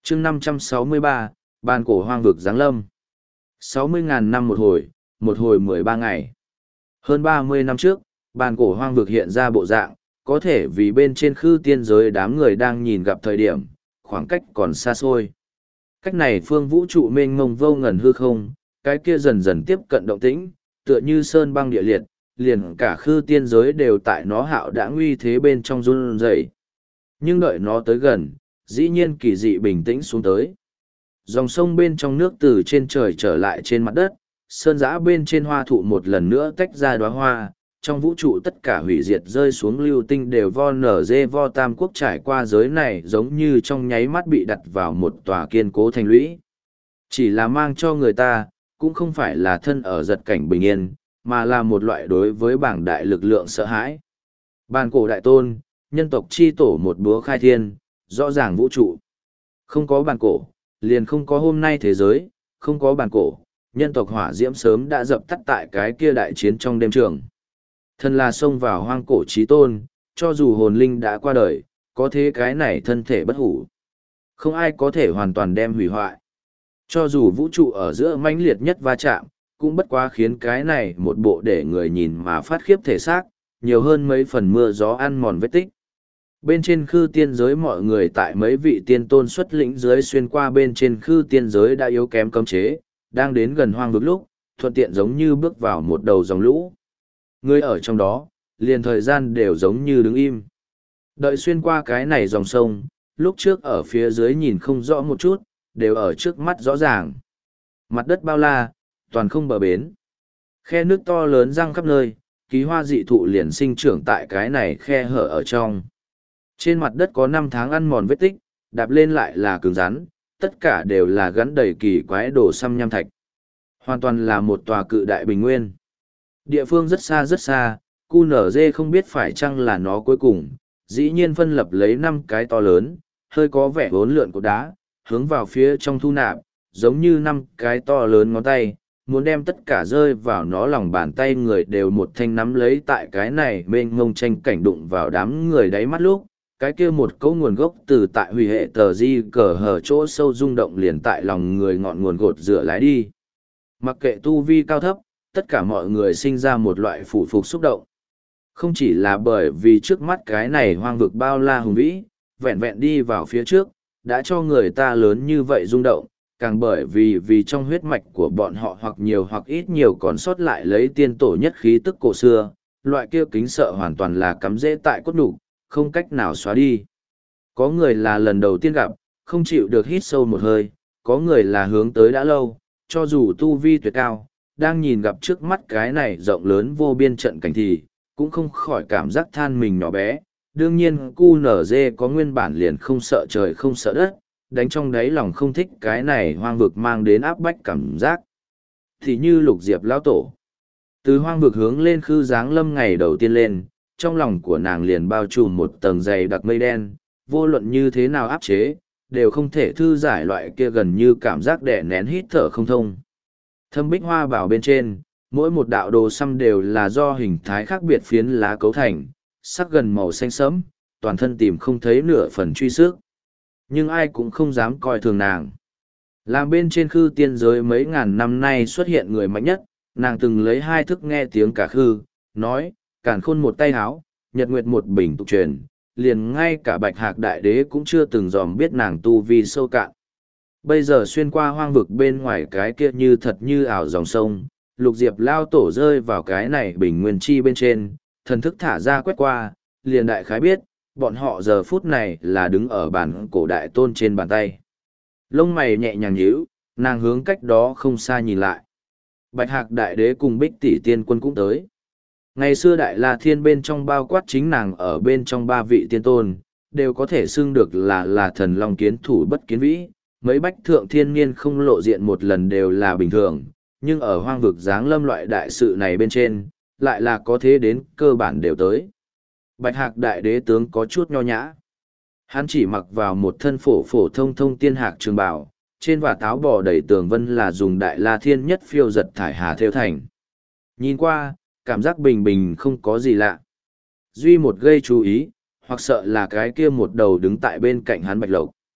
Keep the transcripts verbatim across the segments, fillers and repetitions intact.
chương năm trăm sáu mươi ba, bàn cổ hoang vực giáng lâm. sáu mươi ngàn năm một hồi, một hồi mười ba ngày. Hơn ba mươi năm trước, bàn cổ hoang vực hiện ra bộ dạng, có thể vì bên trên khư tiên giới đám người đang nhìn gặp thời điểm, khoảng cách còn xa xôi. Cách này phương vũ trụ mênh mông vô ngần hư không, cái kia dần dần tiếp cận động tĩnh, tựa như sơn băng địa liệt, liền cả khư tiên giới đều tại nó hạo đã nguy thế bên trong run rẩy. Nhưng đợi nó tới gần, dĩ nhiên kỳ dị bình tĩnh xuống tới. Dòng sông bên trong nước từ trên trời trở lại trên mặt đất, sơn giã bên trên hoa thụ một lần nữa tách ra đóa hoa, trong vũ trụ tất cả hủy diệt rơi xuống lưu tinh đều vo nở dê vo tam quốc trải qua giới này giống như trong nháy mắt bị đặt vào một tòa kiên cố thành lũy. Chỉ là mang cho người ta, cũng không phải là thân ở giật cảnh bình yên, mà là một loại đối với bảng đại lực lượng sợ hãi. Bàn cổ đại tôn, nhân tộc chi tổ một búa khai thiên, rõ ràng vũ trụ. Không có bàn cổ, liền không có hôm nay thế giới, không có bàn cổ, nhân tộc hỏa diễm sớm đã dập tắt tại cái kia đại chiến trong đêm trường. Thân là xông vào hoang cổ chí tôn, cho dù hồn linh đã qua đời, có thế cái này thân thể bất hủ. Không ai có thể hoàn toàn đem hủy hoại. Cho dù vũ trụ ở giữa mãnh liệt nhất va chạm, cũng bất quá khiến cái này một bộ để người nhìn mà phát khiếp thể xác, nhiều hơn mấy phần mưa gió ăn mòn vết tích. Bên trên khư tiên giới mọi người tại mấy vị tiên tôn xuất lĩnh dưới xuyên qua bên trên khư tiên giới đã yếu kém cấm chế, đang đến gần hoang vực lúc, thuận tiện giống như bước vào một đầu dòng lũ. Người ở trong đó, liền thời gian đều giống như đứng im. Đợi xuyên qua cái này dòng sông, lúc trước ở phía dưới nhìn không rõ một chút, đều ở trước mắt rõ ràng. Mặt đất bao la, toàn không bờ bến. Khe nước to lớn răng khắp nơi, ký hoa dị thụ liền sinh trưởng tại cái này khe hở ở trong. Trên mặt đất có năm tháng ăn mòn vết tích, đạp lên lại là cứng rắn, tất cả đều là gắn đầy kỳ quái đồ xăm nham thạch. Hoàn toàn là một tòa cự đại bình nguyên. Địa phương rất xa rất xa, cu nở dê không biết phải chăng là nó cuối cùng, dĩ nhiên phân lập lấy năm cái to lớn, hơi có vẻ vốn lượn của đá, hướng vào phía trong thu nạp, giống như năm cái to lớn ngón tay, muốn đem tất cả rơi vào nó lòng bàn tay người đều một thanh nắm lấy tại cái này mênh ngông tranh cảnh đụng vào đám người đáy mắt lúc, cái kia một câu nguồn gốc từ tại hủy hệ tờ di cờ hở chỗ sâu rung động liền tại lòng người ngọn nguồn gột rửa lái đi. Mặc kệ tu vi cao thấp, tất cả mọi người sinh ra một loại phủ phục xúc động. Không chỉ là bởi vì trước mắt cái này hoang vực bao la hùng vĩ, vẹn vẹn đi vào phía trước, đã cho người ta lớn như vậy rung động, càng bởi vì vì trong huyết mạch của bọn họ hoặc nhiều hoặc ít nhiều còn sót lại lấy tiên tổ nhất khí tức cổ xưa, loại kia kính sợ hoàn toàn là cắm rễ tại cốt đủ, không cách nào xóa đi. Có người là lần đầu tiên gặp, không chịu được hít sâu một hơi, có người là hướng tới đã lâu, cho dù tu vi tuyệt cao, đang nhìn gặp trước mắt cái này rộng lớn vô biên trận cảnh thì, cũng không khỏi cảm giác than mình nhỏ bé. Đương nhiên cu nở dê có nguyên bản liền không sợ trời không sợ đất, đánh trong đáy lòng không thích cái này hoang vực mang đến áp bách cảm giác. Thì như lục diệp lão tổ. Từ hoang vực hướng lên khư giáng lâm ngày đầu tiên lên, trong lòng của nàng liền bao trùm một tầng dày đặc mây đen, vô luận như thế nào áp chế, đều không thể thư giải loại kia gần như cảm giác đè nén hít thở không thông. Thâm bích hoa bảo bên trên, mỗi một đạo đồ xăm đều là do hình thái khác biệt phiến lá cấu thành, sắc gần màu xanh sẫm, toàn thân tìm không thấy nửa phần truy sức. Nhưng ai cũng không dám coi thường nàng. Làm bên trên khư tiên giới mấy ngàn năm nay xuất hiện người mạnh nhất, nàng từng lấy hai thức nghe tiếng cả khư, nói, càn khôn một tay háo, nhật nguyệt một bình tục truyền, liền ngay cả bạch hạc đại đế cũng chưa từng dòm biết nàng tu vi sâu cạn. Bây giờ xuyên qua hoang vực bên ngoài cái kia như thật như ảo dòng sông, lục diệp lao tổ rơi vào cái này bình nguyên chi bên trên, thần thức thả ra quét qua, liền đại khái biết, bọn họ giờ phút này là đứng ở bản cổ đại tôn trên bàn tay. Lông mày nhẹ nhàng nhíu, nàng hướng cách đó không xa nhìn lại. Bạch hạc đại đế cùng bích tỷ tiên quân cũng tới. Ngày xưa đại la thiên bên trong bao quát chính nàng ở bên trong ba vị tiên tôn, đều có thể xưng được là là thần long kiến thủ bất kiến vĩ. Mấy bách thượng thiên niên không lộ diện một lần đều là bình thường, nhưng ở hoang vực giáng lâm loại đại sự này bên trên, lại là có thế đến cơ bản đều tới. Bạch hạc đại đế tướng có chút nho nhã. Hắn chỉ mặc vào một thân phổ phổ thông thông tiên hạc trường bào, trên và táo bò đầy tường vân là dùng đại la thiên nhất phiêu giật thải hà theo thành. Nhìn qua, cảm giác bình bình không có gì lạ. Duy một gây chú ý, hoặc sợ là cái kia một đầu đứng tại bên cạnh hắn bạch lộc.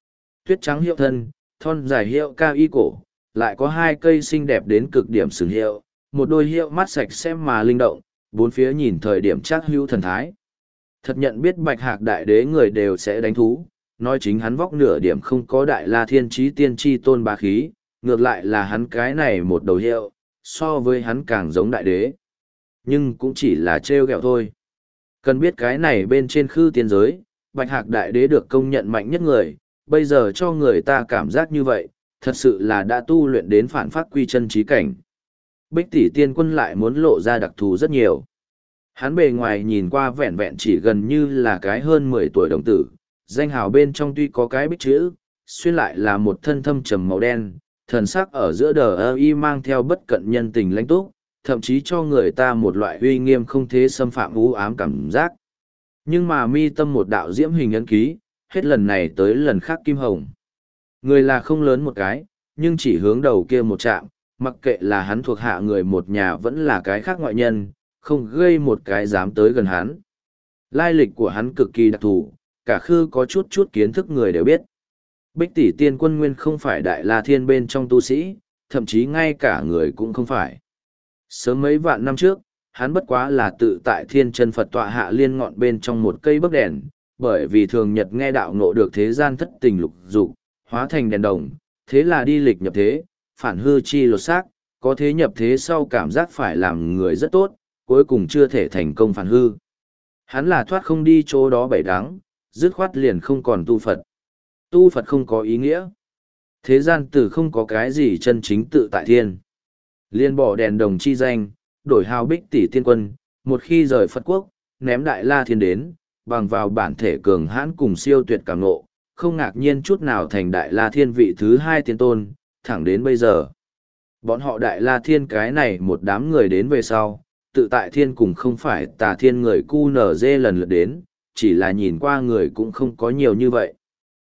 tuyết trắng hiệu thân, thon dài hiệu cao y cổ, lại có hai cây xinh đẹp đến cực điểm sừng hiệu, một đôi hiệu mắt sạch sẽ mà linh động, bốn phía nhìn thời điểm chắc hữu thần thái. Thật nhận biết bạch hạc đại đế người đều sẽ đánh thú, nói chính hắn vóc nửa điểm không có đại la thiên trí tiên tri tôn bá khí, ngược lại là hắn cái này một đầu hiệu, so với hắn càng giống đại đế. Nhưng cũng chỉ là trêu ghẹo thôi. Cần biết cái này bên trên khư tiên giới, bạch hạc đại đế được công nhận mạnh nhất người, bây giờ cho người ta cảm giác như vậy, thật sự là đã tu luyện đến phản phát quy chân trí cảnh. Bích tỷ tiên quân lại muốn lộ ra đặc thù rất nhiều. Hắn bề ngoài nhìn qua vẹn vẹn chỉ gần như là cái hơn mười tuổi đồng tử, danh hào bên trong tuy có cái bích chữ, xuyên lại là một thân thâm trầm màu đen, thần sắc ở giữa đờ ơ y mang theo bất cận nhân tình lãnh túc, thậm chí cho người ta một loại uy nghiêm không thế xâm phạm u ám cảm giác. Nhưng mà mi tâm một đạo diễm hình ấn ký, hết lần này tới lần khác kim hồng. Người là không lớn một cái, nhưng chỉ hướng đầu kia một chạm, mặc kệ là hắn thuộc hạ người một nhà vẫn là cái khác ngoại nhân, không gây một cái dám tới gần hắn. Lai lịch của hắn cực kỳ đặc thù, cả khư có chút chút kiến thức người đều biết. Bích tỷ tiên quân nguyên không phải đại la thiên bên trong tu sĩ, thậm chí ngay cả người cũng không phải. Sớm mấy vạn năm trước, hắn bất quá là tự tại thiên chân Phật tọa hạ liên ngọn bên trong một cây bấc đèn, bởi vì thường nhật nghe đạo ngộ được thế gian thất tình lục dục, hóa thành đèn đồng, thế là đi lịch nhập thế, phản hư chi lột xác, có thế nhập thế sau cảm giác phải làm người rất tốt, cuối cùng chưa thể thành công phản hư. Hắn là thoát không đi chỗ đó bảy đắng, dứt khoát liền không còn tu Phật. Tu Phật không có ý nghĩa. Thế gian từ không có cái gì chân chính tự tại thiên. Liên bỏ đèn đồng chi danh, đổi hào bích tỷ tiên quân, một khi rời Phật quốc, ném đại la thiên đến, bằng vào bản thể cường hãn cùng siêu tuyệt cảm ngộ, không ngạc nhiên chút nào thành đại la thiên vị thứ hai tiên tôn, thẳng đến bây giờ. Bọn họ đại la thiên cái này một đám người đến về sau, tự tại thiên cùng không phải tà thiên người cu nở dê lần lượt đến, chỉ là nhìn qua người cũng không có nhiều như vậy.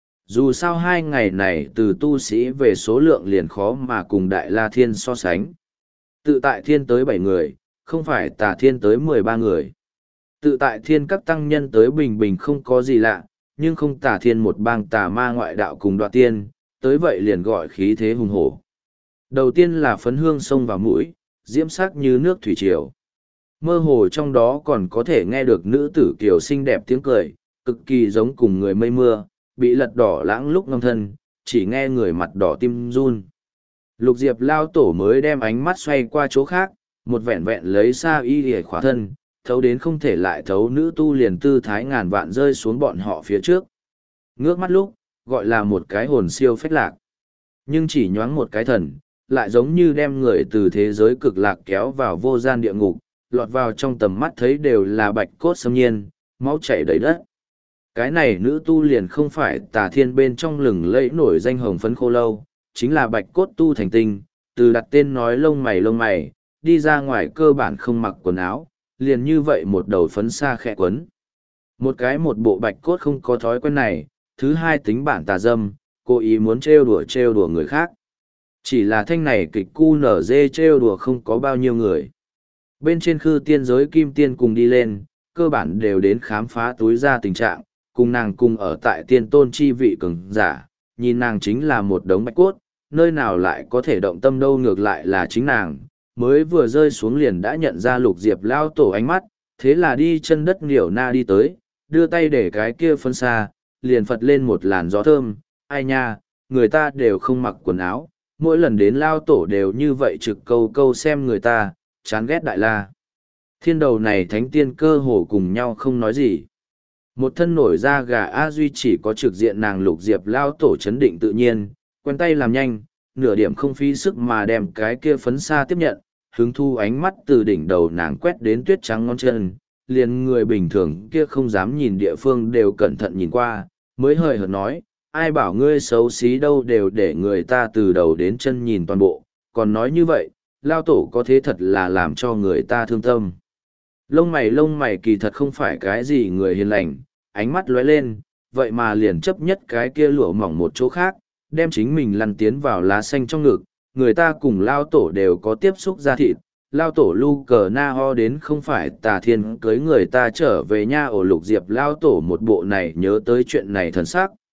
Dù sao hai ngày này từ tu sĩ về số lượng liền khó mà cùng đại la thiên so sánh. Tự tại thiên tới bảy người, không phải tà thiên tới mười ba người. Tự tại thiên các tăng nhân tới bình bình không có gì lạ, nhưng không tà thiên một bang tà ma ngoại đạo cùng đoạt tiên, tới vậy liền gọi khí thế hùng hổ. Đầu tiên là phấn hương sông vào mũi, diễm sắc như nước thủy triều. Mơ hồ trong đó còn có thể nghe được nữ tử kiều xinh đẹp tiếng cười, cực kỳ giống cùng người mây mưa, bị lật đỏ lãng lúc ngâm thân, chỉ nghe người mặt đỏ tim run. Lục Diệp lao tổ mới đem ánh mắt xoay qua chỗ khác, một vẹn vẹn lấy xa y để khóa thân, thấu đến không thể lại thấu nữ tu liền tư thái ngàn vạn rơi xuống bọn họ phía trước. Ngước mắt lúc, gọi là một cái hồn siêu phách lạc. Nhưng chỉ nhoáng một cái thần, lại giống như đem người từ thế giới cực lạc kéo vào vô gian địa ngục, lọt vào trong tầm mắt thấy đều là bạch cốt xâm nhiên, máu chảy đầy đất. Cái này nữ tu liền không phải tà thiên bên trong lừng lẫy nổi danh hồng phấn khô lâu, chính là bạch cốt tu thành tinh, từ đặt tên nói lông mày lông mày, đi ra ngoài cơ bản không mặc quần áo, liền như vậy một đầu phấn xa khẽ quấn. Một cái một bộ bạch cốt không có thói quen này, thứ hai tính bản tà dâm, cố ý muốn trêu đùa trêu đùa người khác. Chỉ là thanh này kịch cu nở dê trêu đùa không có bao nhiêu người. Bên trên khư tiên giới kim tiên cùng đi lên, cơ bản đều đến khám phá túi ra tình trạng, cùng nàng cùng ở tại tiên tôn chi vị cường giả, nhìn nàng chính là một đống bạch cốt, nơi nào lại có thể động tâm đâu ngược lại là chính nàng, mới vừa rơi xuống liền đã nhận ra Lục Diệp lao tổ ánh mắt, thế là đi chân đất nghiểu na đi tới, đưa tay để cái kia phân xa, liền phật lên một làn gió thơm, ai nha, người ta đều không mặc quần áo, mỗi lần đến lao tổ đều như vậy trực câu câu xem người ta, chán ghét đại la. Thiên đầu này thánh tiên cơ hồ cùng nhau không nói gì. Một thân nổi da gà A Duy chỉ có trực diện nàng Lục Diệp lao tổ chấn định tự nhiên, quen tay làm nhanh, nửa điểm không phí sức mà đem cái kia phấn xa tiếp nhận, hứng thu ánh mắt từ đỉnh đầu nàng quét đến tuyết trắng ngón chân, liền người bình thường kia không dám nhìn địa phương đều cẩn thận nhìn qua, mới hời hợt nói, ai bảo ngươi xấu xí đâu đều để người ta từ đầu đến chân nhìn toàn bộ, còn nói như vậy, lao tổ có thế thật là làm cho người ta thương tâm. Lông mày lông mày kỳ thật không phải cái gì người hiền lành, ánh mắt lóe lên, vậy mà liền chấp nhất cái kia lụa mỏng một chỗ khác, đem chính mình lăn tiến vào lá xanh trong ngực, người ta cùng lao tổ đều có tiếp xúc da thịt, lao tổ lu cờ na ho đến không phải tà thiên cưới người ta trở về nha ổ Lục Diệp lao tổ một bộ này nhớ tới chuyện này thần sắc,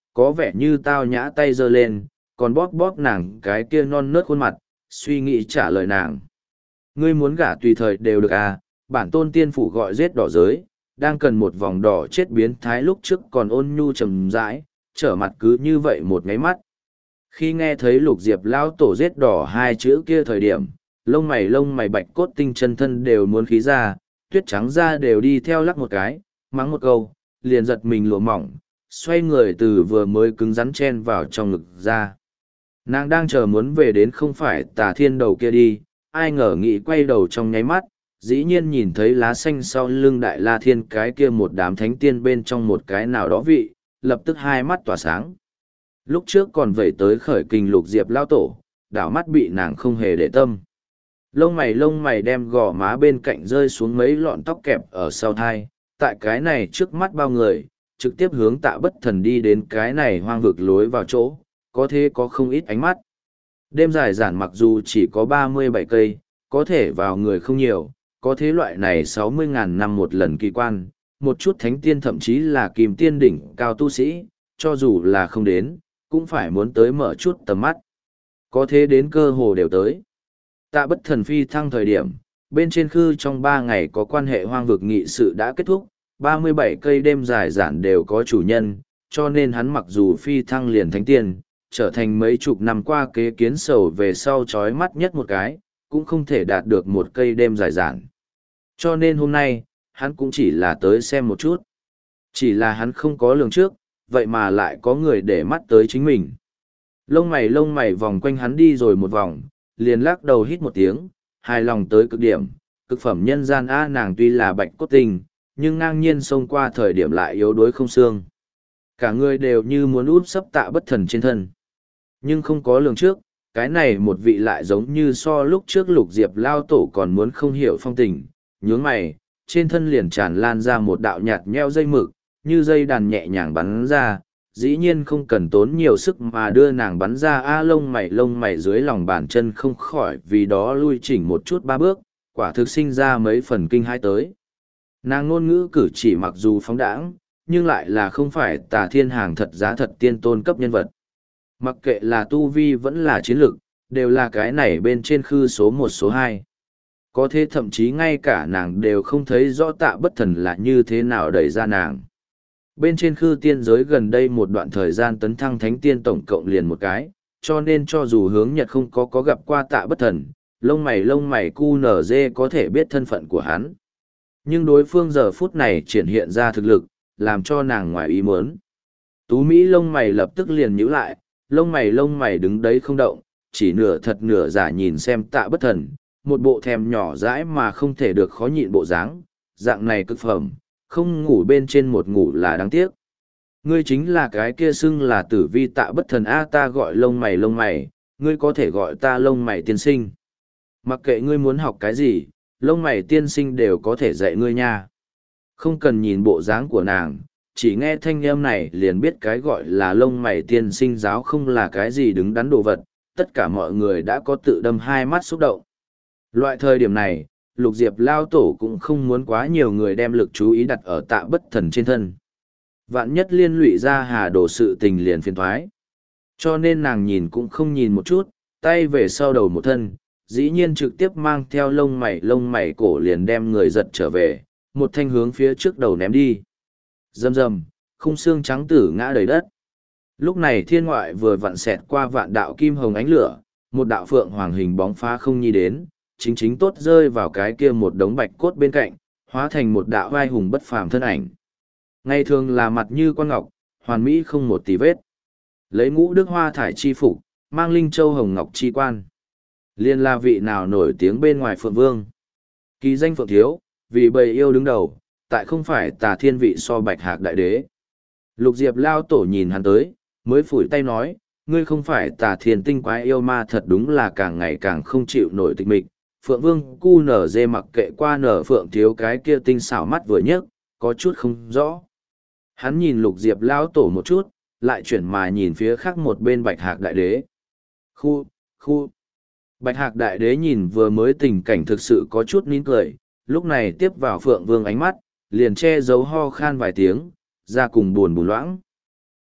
có vẻ như tao nhã tay giơ lên, còn bóp bóp nàng cái kia non nớt khuôn mặt, suy nghĩ trả lời nàng. Ngươi muốn gả tùy thời đều được à, bản tôn tiên phủ gọi giết đỏ giới, đang cần một vòng đỏ chết biến thái lúc trước còn ôn nhu trầm rãi, trở mặt cứ như vậy một ngáy mắt. Khi nghe thấy lục diệp lao tổ giết đỏ hai chữ kia thời điểm, lông mày lông mày bạch cốt tinh chân thân đều muốn khí ra, tuyết trắng ra đều đi theo lắc một cái, mắng một câu, liền giật mình lụa mỏng, xoay người từ vừa mới cứng rắn chen vào trong ngực ra. Nàng đang chờ muốn về đến không phải tà thiên đầu kia đi, ai ngờ nghĩ quay đầu trong nháy mắt, dĩ nhiên nhìn thấy lá xanh sau lưng đại la thiên cái kia một đám thánh tiên bên trong một cái nào đó vị, lập tức hai mắt tỏa sáng. Lúc trước còn vẩy tới khởi kình lục diệp lao tổ, đảo mắt bị nàng không hề để tâm. Lông mày lông mày đem gò má bên cạnh rơi xuống mấy lọn tóc kẹp ở sau thai, tại cái này trước mắt bao người, trực tiếp hướng Tạ Bất Thần đi đến cái này hoang vực lối vào chỗ, có thế có không ít ánh mắt. Đêm dài giản mặc dù chỉ có ba mươi bảy cây, có thể vào người không nhiều, có thế loại này sáu mươi ngàn năm một lần kỳ quan, một chút thánh tiên thậm chí là kìm tiên đỉnh cao tu sĩ, cho dù là không đến, cũng phải muốn tới mở chút tầm mắt. Có thế đến cơ hồ đều tới. Tạ Bất Thần phi thăng thời điểm, bên trên khư trong ba ngày có quan hệ hoang vực nghị sự đã kết thúc, ba mươi bảy cây đêm dài giản đều có chủ nhân, cho nên hắn mặc dù phi thăng liền thánh tiên, trở thành mấy chục năm qua kế kiến sầu về sau chói mắt nhất một cái, cũng không thể đạt được một cây đêm dài giản. Cho nên hôm nay, hắn cũng chỉ là tới xem một chút. Chỉ là hắn không có lường trước, vậy mà lại có người để mắt tới chính mình. Lông mày lông mày vòng quanh hắn đi rồi một vòng, liền lắc đầu hít một tiếng, hài lòng tới cực điểm, cực phẩm nhân gian A nàng tuy là bạch cốt tình, nhưng ngang nhiên xông qua thời điểm lại yếu đuối không xương. Cả người đều như muốn út sấp Tạ Bất Thần trên thân. Nhưng không có lường trước, cái này một vị lại giống như so lúc trước lục diệp lao tổ còn muốn không hiểu phong tình, nhướng mày, trên thân liền tràn lan ra một đạo nhạt nheo dây mực, như dây đàn nhẹ nhàng bắn ra, dĩ nhiên không cần tốn nhiều sức mà đưa nàng bắn ra a lông mày lông mày dưới lòng bàn chân không khỏi vì đó lui chỉnh một chút ba bước, quả thực sinh ra mấy phần kinh hai tới. Nàng ngôn ngữ cử chỉ mặc dù phóng đãng, nhưng lại là không phải tà thiên hàng thật giá thật tiên tôn cấp nhân vật. Mặc kệ là tu vi vẫn là chiến lược, đều là cái này bên trên khư số một số hai. Có thế thậm chí ngay cả nàng đều không thấy rõ Tạ Bất Thần là như thế nào đẩy ra nàng. Bên trên khư tiên giới gần đây một đoạn thời gian tấn thăng thánh tiên tổng cộng liền một cái, cho nên cho dù hướng nhật không có có gặp qua Tạ Bất Thần, lông mày lông mày cu nở dê có thể biết thân phận của hắn. Nhưng đối phương giờ phút này triển hiện ra thực lực, làm cho nàng ngoài ý muốn. Tú Mỹ lông mày lập tức liền nhíu lại, lông mày lông mày đứng đấy không động, chỉ nửa thật nửa giả nhìn xem Tạ Bất Thần, một bộ thèm nhỏ dãi mà không thể được khó nhịn bộ dáng, dạng này cực phẩm, không ngủ bên trên một ngủ là đáng tiếc. Ngươi chính là cái kia xưng là tử vi Tạ Bất Thần a ta gọi lông mày lông mày, ngươi có thể gọi ta lông mày tiên sinh. Mặc kệ ngươi muốn học cái gì, lông mày tiên sinh đều có thể dạy ngươi nha. Không cần nhìn bộ dáng của nàng, chỉ nghe thanh âm này liền biết cái gọi là lông mày tiên sinh giáo không là cái gì đứng đắn đồ vật, tất cả mọi người đã có tự đâm hai mắt xúc động. Loại thời điểm này, Lục Diệp Lao Tổ cũng không muốn quá nhiều người đem lực chú ý đặt ở Tạ Bất Thần trên thân. Vạn nhất liên lụy ra hà đổ sự tình liền phiền thoái. Cho nên nàng nhìn cũng không nhìn một chút, tay về sau đầu một thân, dĩ nhiên trực tiếp mang theo lông mày lông mày cổ liền đem người giật trở về, một thanh hướng phía trước đầu ném đi. Rầm rầm, khung xương trắng tử ngã đầy đất. Lúc này thiên ngoại vừa vặn xẹt qua vạn đạo kim hồng ánh lửa, một đạo phượng hoàng hình bóng phá không nhi đến, chính chính tốt rơi vào cái kia một đống bạch cốt bên cạnh, hóa thành một đạo vai hùng bất phàm thân ảnh. Ngày thường là mặt như con ngọc, hoàn mỹ không một tì vết. Lấy ngũ đức hoa thải chi phục, mang linh châu hồng ngọc chi quan. Liên la vị nào nổi tiếng bên ngoài Phượng Vương. Kỳ danh Phượng Thiếu, vì bầy yêu đứng đầu, tại không phải tà thiên vị so bạch hạc đại đế. Lục Diệp Lao Tổ nhìn hắn tới, mới phủi tay nói, ngươi không phải tà thiên tinh quái yêu ma thật đúng là càng ngày càng không chịu nổi tịch mịch. Phượng Vương cu nở dê mặc kệ qua nở Phượng Thiếu cái kia tinh xảo mắt vừa nhấc, có chút không rõ. Hắn nhìn Lục Diệp Lao Tổ một chút, lại chuyển mà nhìn phía khác một bên bạch hạc đại đế. Khu, khu. Bạch hạc đại đế nhìn vừa mới tình cảnh thực sự có chút nín cười, lúc này tiếp vào Phượng Vương ánh mắt, liền che giấu ho khan vài tiếng, ra cùng buồn bùn loãng.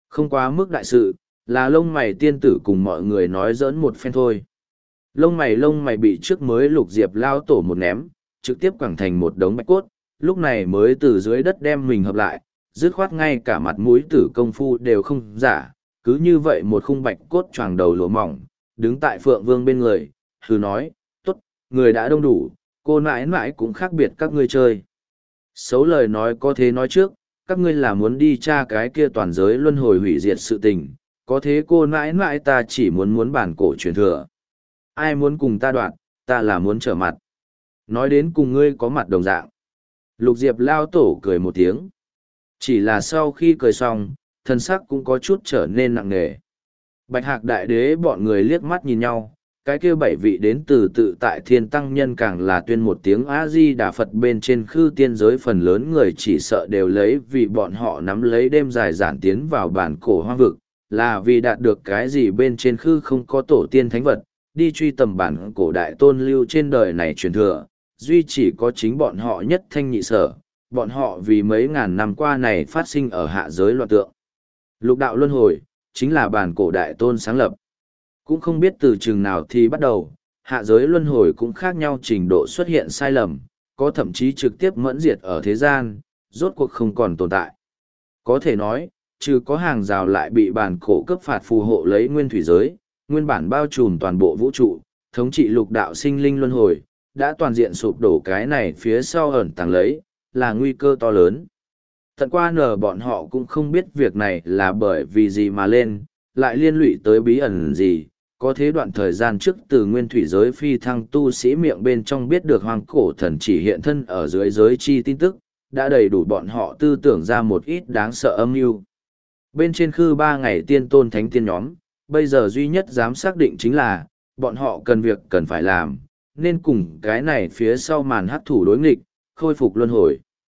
Không quá mức đại sự, là lông mày tiên tử cùng mọi người nói giỡn một phen thôi. Lông mày lông mày bị trước mới lục diệp lao tổ một ném, trực tiếp quẳng thành một đống bạch cốt, lúc này mới từ dưới đất đem mình hợp lại, dứt khoát ngay cả mặt mũi tử công phu đều không giả, cứ như vậy một khung bạch cốt choàng đầu lụa mỏng, đứng tại Phượng Vương bên người, hừ nói, tốt, người đã đông đủ, cô nãi nãi cũng khác biệt các ngươi chơi. Xấu lời nói có thế nói trước, các ngươi là muốn đi tra cái kia toàn giới luân hồi hủy diệt sự tình, có thế cô nãi nãi ta chỉ muốn muốn bản cổ truyền thừa. Ai muốn cùng ta đoạn, ta là muốn trở mặt. Nói đến cùng ngươi có mặt đồng dạng. Lục Diệp lao tổ cười một tiếng. Chỉ là sau khi cười xong, thân sắc cũng có chút trở nên nặng nề. Bạch Hạc Đại Đế bọn người liếc mắt nhìn nhau, cái kia bảy vị đến từ tự tại thiên tăng nhân càng là tuyên một tiếng A-di-đà Phật bên trên khư tiên giới phần lớn người chỉ sợ đều lấy vì bọn họ nắm lấy đêm dài giản tiến vào bản cổ hoang vực, là vì đạt được cái gì bên trên khư không có tổ tiên thánh vật, đi truy tầm bản cổ đại tôn lưu trên đời này truyền thừa, duy chỉ có chính bọn họ nhất thanh nhị sở, bọn họ vì mấy ngàn năm qua này phát sinh ở hạ giới loạn tượng. Lục đạo luân hồi, chính là bản cổ đại tôn sáng lập. Cũng không biết từ chừng nào thì bắt đầu, hạ giới luân hồi cũng khác nhau trình độ xuất hiện sai lầm, có thậm chí trực tiếp mẫn diệt ở thế gian, rốt cuộc không còn tồn tại. Có thể nói, trừ có hàng rào lại bị bản cổ cấp phạt phù hộ lấy nguyên thủy giới, nguyên bản bao trùm toàn bộ vũ trụ, thống trị lục đạo sinh linh luân hồi, đã toàn diện sụp đổ cái này phía sau ẩn tàng lấy, là nguy cơ to lớn. Tận qua nở bọn họ cũng không biết việc này là bởi vì gì mà lên, lại liên lụy tới bí ẩn gì, có thế đoạn thời gian trước từ nguyên thủy giới phi thăng tu sĩ miệng bên trong biết được hoàng cổ thần chỉ hiện thân ở dưới giới chi tin tức, đã đầy đủ bọn họ tư tưởng ra một ít đáng sợ âm mưu. Bên trên khư ba ngày tiên tôn thánh tiên nhóm, bây giờ duy nhất dám xác định chính là, bọn họ cần việc cần phải làm, nên cùng cái này phía sau màn hắc thủ đối nghịch, khôi phục luân hồi.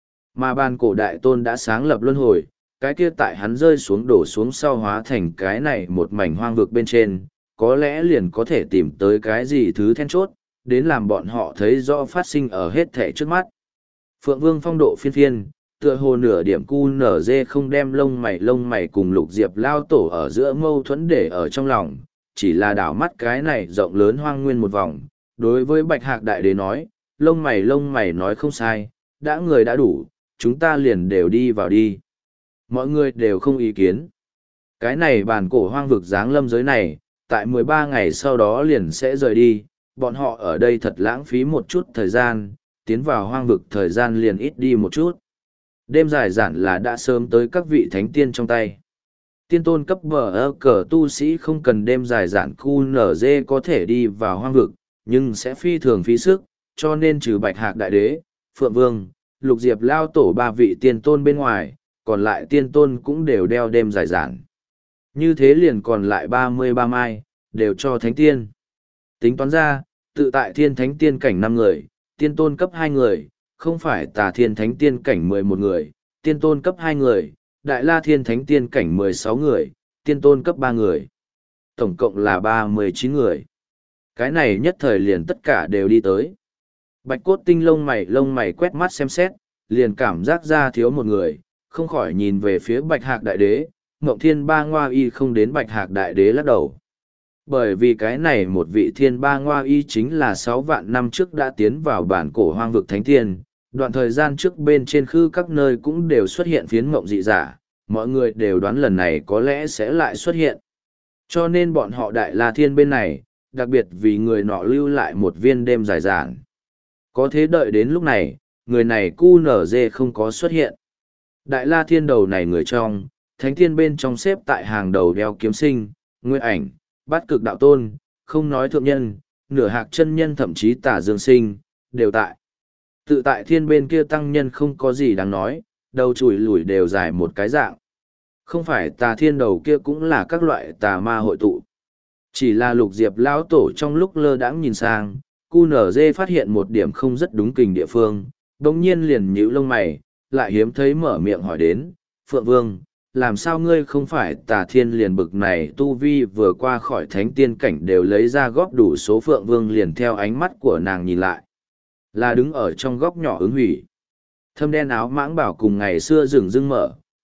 Mà ban cổ đại tôn đã sáng lập luân hồi, cái kia tại hắn rơi xuống đổ xuống sau hóa thành cái này một mảnh hoang vực bên trên, có lẽ liền có thể tìm tới cái gì thứ then chốt, đến làm bọn họ thấy rõ phát sinh ở hết thể trước mắt. Phượng Vương phong độ phiên phiên, tựa hồ nửa điểm cu nở dê không đem lông mày lông mày cùng lục diệp lao tổ ở giữa mâu thuẫn để ở trong lòng, chỉ là đảo mắt cái này rộng lớn hoang nguyên một vòng. Đối với Bạch Hạc Đại Đế nói, lông mày lông mày nói không sai, đã người đã đủ, chúng ta liền đều đi vào đi. Mọi người đều không ý kiến. Cái này bản cổ hoang vực giáng lâm giới này, tại mười ba ngày sau đó liền sẽ rời đi, bọn họ ở đây thật lãng phí một chút thời gian, tiến vào hoang vực thời gian liền ít đi một chút. Đêm dài dặn là đã sớm tới các vị thánh tiên trong tay. Tiên tôn cấp bờ ơ cờ tu sĩ không cần đêm dài dặn khu nở dê có thể đi vào hoang vực, nhưng sẽ phi thường phí sức, cho nên trừ Bạch Hạc Đại Đế, Phượng Vương, Lục Diệp lao tổ ba vị tiên tôn bên ngoài, còn lại tiên tôn cũng đều đeo đêm dài dặn. Như thế liền còn lại ba mươi ba mai, đều cho thánh tiên. Tính toán ra, tự tại thiên thánh tiên cảnh năm người, tiên tôn cấp hai người, không phải tà thiên thánh tiên cảnh mười một người, tiên tôn cấp hai người, đại la thiên thánh tiên cảnh mười sáu người, tiên tôn cấp ba người. Tổng cộng là ba mươi chín người. Cái này nhất thời liền tất cả đều đi tới. Bạch cốt tinh lông mày lông mày quét mắt xem xét, liền cảm giác ra thiếu một người, không khỏi nhìn về phía Bạch Hạc Đại Đế, Ngộng Thiên Ba Ngoa Y không đến Bạch Hạc Đại Đế lắc đầu. Bởi vì cái này một vị Thiên Ba Ngoa Y chính là sáu vạn năm trước đã tiến vào bản cổ hoang vực thánh tiên, đoạn thời gian trước bên trên khư các nơi cũng đều xuất hiện phiến mộng dị giả, mọi người đều đoán lần này có lẽ sẽ lại xuất hiện. Cho nên bọn họ Đại La Thiên bên này, đặc biệt vì người nọ lưu lại một viên đêm dài dản. Có thế đợi đến lúc này, người này cu nở dê không có xuất hiện. Đại La Thiên đầu này người trong, thánh thiên bên trong xếp tại hàng đầu đeo kiếm sinh, nguyên ảnh, bát cực đạo tôn, không nói thượng nhân, nửa hạc chân nhân thậm chí tả dương sinh, đều tại. Tự tại thiên bên kia tăng nhân không có gì đáng nói, đầu chùi lùi đều dài một cái dạng. Không phải tà thiên đầu kia cũng là các loại tà ma hội tụ. Chỉ là lục diệp lão tổ trong lúc lơ đãng nhìn sang, cu nở dê phát hiện một điểm không rất đúng kình địa phương, đồng nhiên liền nhíu lông mày, lại hiếm thấy mở miệng hỏi đến, Phượng Vương, làm sao ngươi không phải tà thiên liền bực này tu vi vừa qua khỏi thánh tiên cảnh đều lấy ra góp đủ số Phượng Vương liền theo ánh mắt của nàng nhìn lại. Là đứng ở trong góc nhỏ ứng hủy. Thâm đen áo mãng bảo cùng ngày xưa rừng rưng mở,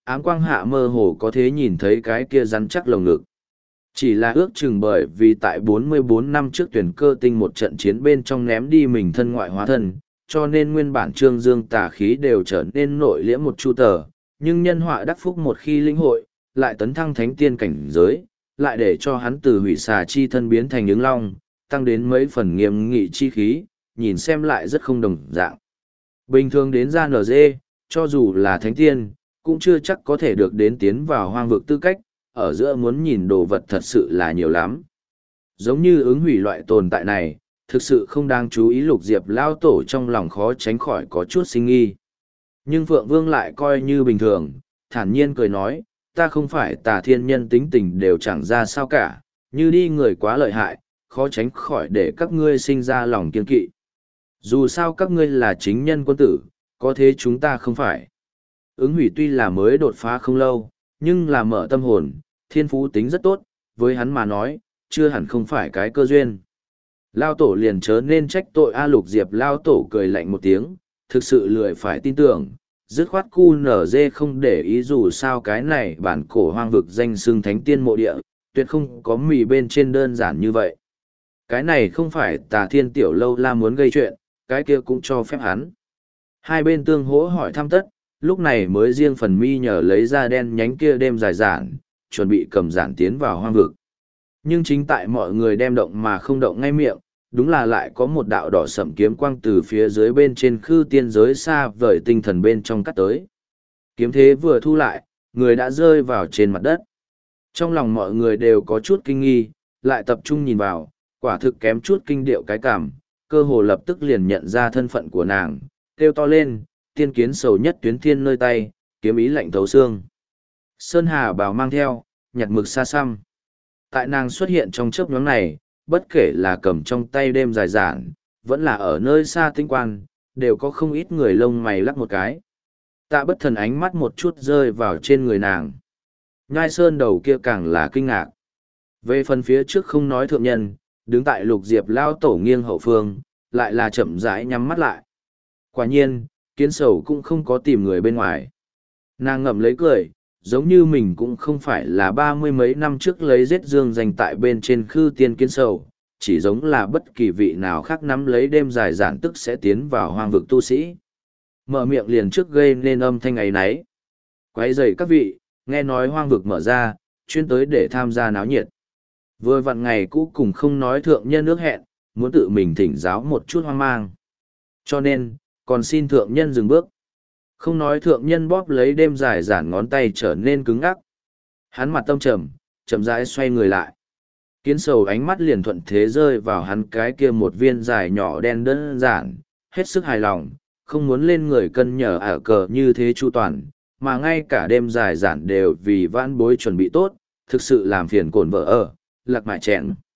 ám quang hạ mơ hồ có thể nhìn thấy cái kia rắn chắc lồng ngực. Chỉ là ước chừng bởi vì tại bốn mươi bốn năm trước tuyển cơ tinh một trận chiến bên trong ném đi mình thân ngoại hóa thân, cho nên nguyên bản trương dương tà khí đều trở nên nội liễm một chu tờ, nhưng nhân họa đắc phúc một khi lĩnh hội, lại tấn thăng thánh tiên cảnh giới, lại để cho hắn từ hủy xà chi thân biến thành ứng long, tăng đến mấy phần nghiêm nghị chi khí, nhìn xem lại rất không đồng dạng. Bình thường đến ra en giê, cho dù là thánh tiên, cũng chưa chắc có thể được đến tiến vào hoang vực tư cách, ở giữa muốn nhìn đồ vật thật sự là nhiều lắm. Giống như ứng hủy loại tồn tại này, thực sự không đang chú ý Lục Diệp lao tổ trong lòng khó tránh khỏi có chút sinh nghi. Nhưng Phượng Vương lại coi như bình thường, thản nhiên cười nói, ta không phải tà thiên nhân tính tình đều chẳng ra sao cả, như đi người quá lợi hại, khó tránh khỏi để các ngươi sinh ra lòng kiên kỵ. Dù sao các ngươi là chính nhân quân tử, có thế chúng ta không phải. Ứng hủy tuy là mới đột phá không lâu, nhưng là mở tâm hồn, thiên phú tính rất tốt, với hắn mà nói, chưa hẳn không phải cái cơ duyên. Lao tổ liền chớ nên trách tội A Lục Diệp lao tổ cười lạnh một tiếng, thực sự lười phải tin tưởng, dứt khoát cu nở dê không để ý dù sao cái này bản cổ hoang vực danh xưng thánh tiên mộ địa, tuyệt không có mì bên trên đơn giản như vậy. Cái này không phải tà thiên tiểu lâu la muốn gây chuyện, cái kia cũng cho phép hắn. Hai bên tương hỗ hỏi thăm tất, lúc này mới riêng phần mi nhờ lấy ra đen nhánh kia đêm dài giản, chuẩn bị cầm giản tiến vào hoang vực. Nhưng chính tại mọi người đem động mà không động ngay miệng, đúng là lại có một đạo đỏ sậm kiếm quang từ phía dưới bên trên khư tiên giới xa vời tinh thần bên trong cắt tới. Kiếm thế vừa thu lại, người đã rơi vào trên mặt đất. Trong lòng mọi người đều có chút kinh nghi, lại tập trung nhìn vào, quả thực kém chút kinh điệu cái cảm, cơ hồ lập tức liền nhận ra thân phận của nàng, kêu to lên, tiên kiến sầu nhất tuyến thiên nơi tay, kiếm ý lạnh thấu xương. Sơn Hà bảo mang theo, nhặt mực xa xăm. Tại nàng xuất hiện trong chớp nhoáng này, bất kể là cầm trong tay đêm dài giản, vẫn là ở nơi xa tinh quan, đều có không ít người lông mày lắc một cái. Tạ bất thần ánh mắt một chút rơi vào trên người nàng. Nhai Sơn đầu kia càng là kinh ngạc. Về phần phía trước không nói thượng nhân, đứng tại Lục Diệp lao tổ nghiêng hậu phương, lại là chậm rãi nhắm mắt lại. Quả nhiên, kiến sầu cũng không có tìm người bên ngoài. Nàng ngậm lấy cười, giống như mình cũng không phải là ba mươi mấy năm trước lấy giết dương dành tại bên trên khư tiên kiến sầu, chỉ giống là bất kỳ vị nào khác nắm lấy đêm dài giản tức sẽ tiến vào hoang vực tu sĩ. Mở miệng liền trước gây nên âm thanh ấy nấy. Quấy rầy các vị, nghe nói hoang vực mở ra, chuyên tới để tham gia náo nhiệt. Vừa vặn ngày cũ cùng không nói thượng nhân ước hẹn, muốn tự mình thỉnh giáo một chút hoang mang. Cho nên, còn xin thượng nhân dừng bước. Không nói thượng nhân bóp lấy đêm dài giản ngón tay trở nên cứng ngắc. Hắn mặt tâm trầm, chậm rãi xoay người lại. Kiến sầu ánh mắt liền thuận thế rơi vào hắn cái kia một viên dài nhỏ đen đơn giản, hết sức hài lòng, không muốn lên người cân nhở ả cờ như thế chu toàn, mà ngay cả đêm dài giản đều vì vãn bối chuẩn bị tốt, thực sự làm phiền cồn vợ ở, lạc mại chẹn.